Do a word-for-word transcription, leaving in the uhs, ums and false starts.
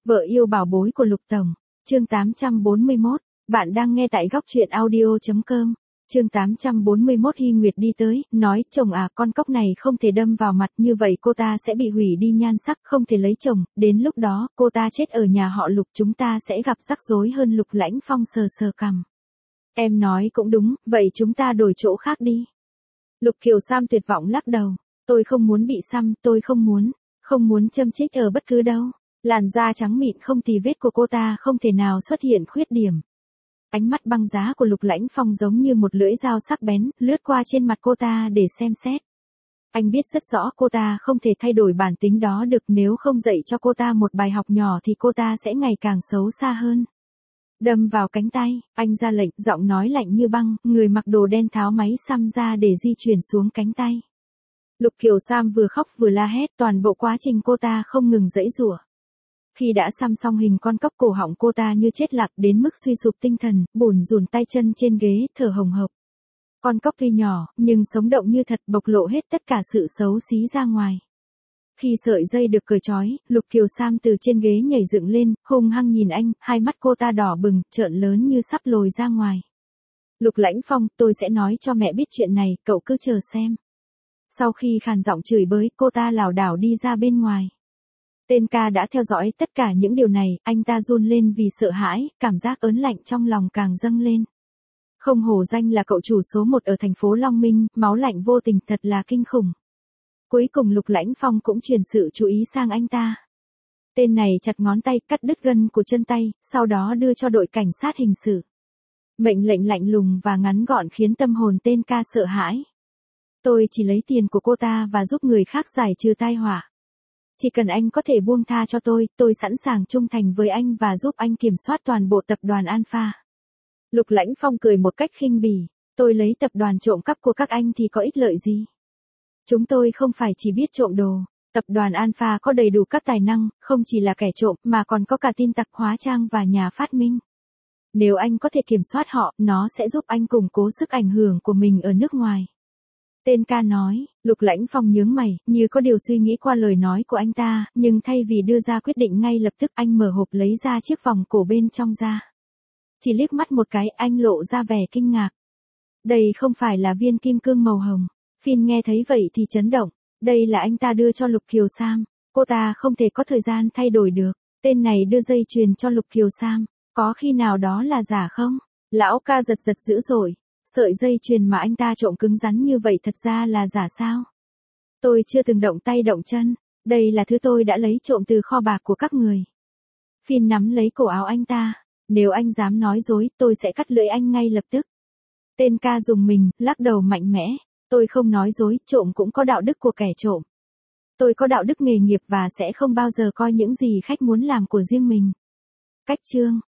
Vợ yêu bảo bối của Lục Tổng. Chương tám trăm bốn mươi mốt. Bạn đang nghe tại góc truyện audio chấm com. Chương tám trăm bốn mươi mốt. Hy Nguyệt đi tới, nói, chồng à, con cóc này không thể đâm vào mặt, như vậy cô ta sẽ bị hủy đi nhan sắc, không thể lấy chồng, đến lúc đó, cô ta chết ở nhà họ Lục, chúng ta sẽ gặp rắc rối hơn. Lục Lãnh Phong sờ sờ cằm. Em nói cũng đúng, vậy chúng ta đổi chỗ khác đi. Lục Kiều Sam tuyệt vọng lắc đầu. Tôi không muốn bị xăm, tôi không muốn, không muốn châm chích ở bất cứ đâu. Làn da trắng mịn không tì vết của cô ta không thể nào xuất hiện khuyết điểm. Ánh mắt băng giá của Lục Lãnh Phong giống như một lưỡi dao sắc bén, lướt qua trên mặt cô ta để xem xét. Anh biết rất rõ cô ta không thể thay đổi bản tính đó được, nếu không dạy cho cô ta một bài học nhỏ thì cô ta sẽ ngày càng xấu xa hơn. Đâm vào cánh tay, anh ra lệnh, giọng nói lạnh như băng, người mặc đồ đen tháo máy xăm ra để di chuyển xuống cánh tay. Lục Kiều Sam vừa khóc vừa la hét, toàn bộ quá trình cô ta không ngừng giãy giụa. Khi đã xăm xong hình con cóc, cổ họng cô ta như chết lặng đến mức suy sụp tinh thần, bủn rủn tay chân trên ghế, thở hồng hộc. Con cóc tuy nhỏ, nhưng sống động như thật, bộc lộ hết tất cả sự xấu xí ra ngoài. Khi sợi dây được cởi trói, Lục Kiều Sam từ trên ghế nhảy dựng lên, hung hăng nhìn anh, hai mắt cô ta đỏ bừng, trợn lớn như sắp lồi ra ngoài. Lục Lãnh Phong, tôi sẽ nói cho mẹ biết chuyện này, cậu cứ chờ xem. Sau khi khàn giọng chửi bới, cô ta lảo đảo đi ra bên ngoài. Tên ca đã theo dõi tất cả những điều này, anh ta run lên vì sợ hãi, cảm giác ớn lạnh trong lòng càng dâng lên. Không hổ danh là cậu chủ số một ở thành phố Long Minh, máu lạnh vô tình thật là kinh khủng. Cuối cùng Lục Lãnh Phong cũng chuyển sự chú ý sang anh ta. Tên này chặt ngón tay, cắt đứt gân của chân tay, sau đó đưa cho đội cảnh sát hình sự. Mệnh lệnh lạnh lùng và ngắn gọn khiến tâm hồn tên ca sợ hãi. Tôi chỉ lấy tiền của cô ta và giúp người khác giải trừ tai họa. Chỉ cần anh có thể buông tha cho tôi, tôi sẵn sàng trung thành với anh và giúp anh kiểm soát toàn bộ tập đoàn Alpha. Lục Lãnh Phong cười một cách khinh bỉ. Tôi lấy tập đoàn trộm cắp của các anh thì có ích lợi gì? Chúng tôi không phải chỉ biết trộm đồ. Tập đoàn Alpha có đầy đủ các tài năng, không chỉ là kẻ trộm mà còn có cả tin tặc, hóa trang và nhà phát minh. Nếu anh có thể kiểm soát họ, nó sẽ giúp anh củng cố sức ảnh hưởng của mình ở nước ngoài. Tên ca nói. Lục Lãnh Phong nhướng mày, như có điều suy nghĩ qua lời nói của anh ta, nhưng thay vì đưa ra quyết định ngay lập tức, anh mở hộp lấy ra chiếc vòng cổ bên trong ra. Chỉ liếc mắt một cái, anh lộ ra vẻ kinh ngạc. Đây không phải là viên kim cương màu hồng. Phin nghe thấy vậy thì chấn động. Đây là anh ta đưa cho Lục Kiều Sam. Cô ta không thể có thời gian thay đổi được. Tên này đưa dây chuyền cho Lục Kiều Sam. Có khi nào đó là giả không? Lão ca giật giật dữ dội. Sợi dây chuyền mà anh ta trộm cứng rắn như vậy thật ra là giả sao? Tôi chưa từng động tay động chân. Đây là thứ tôi đã lấy trộm từ kho bạc của các người. Phin nắm lấy cổ áo anh ta. Nếu anh dám nói dối, tôi sẽ cắt lưỡi anh ngay lập tức. Tên ca dùng mình, lắc đầu mạnh mẽ. Tôi không nói dối, trộm cũng có đạo đức của kẻ trộm. Tôi có đạo đức nghề nghiệp và sẽ không bao giờ coi những gì khách muốn làm của riêng mình. Cách chương.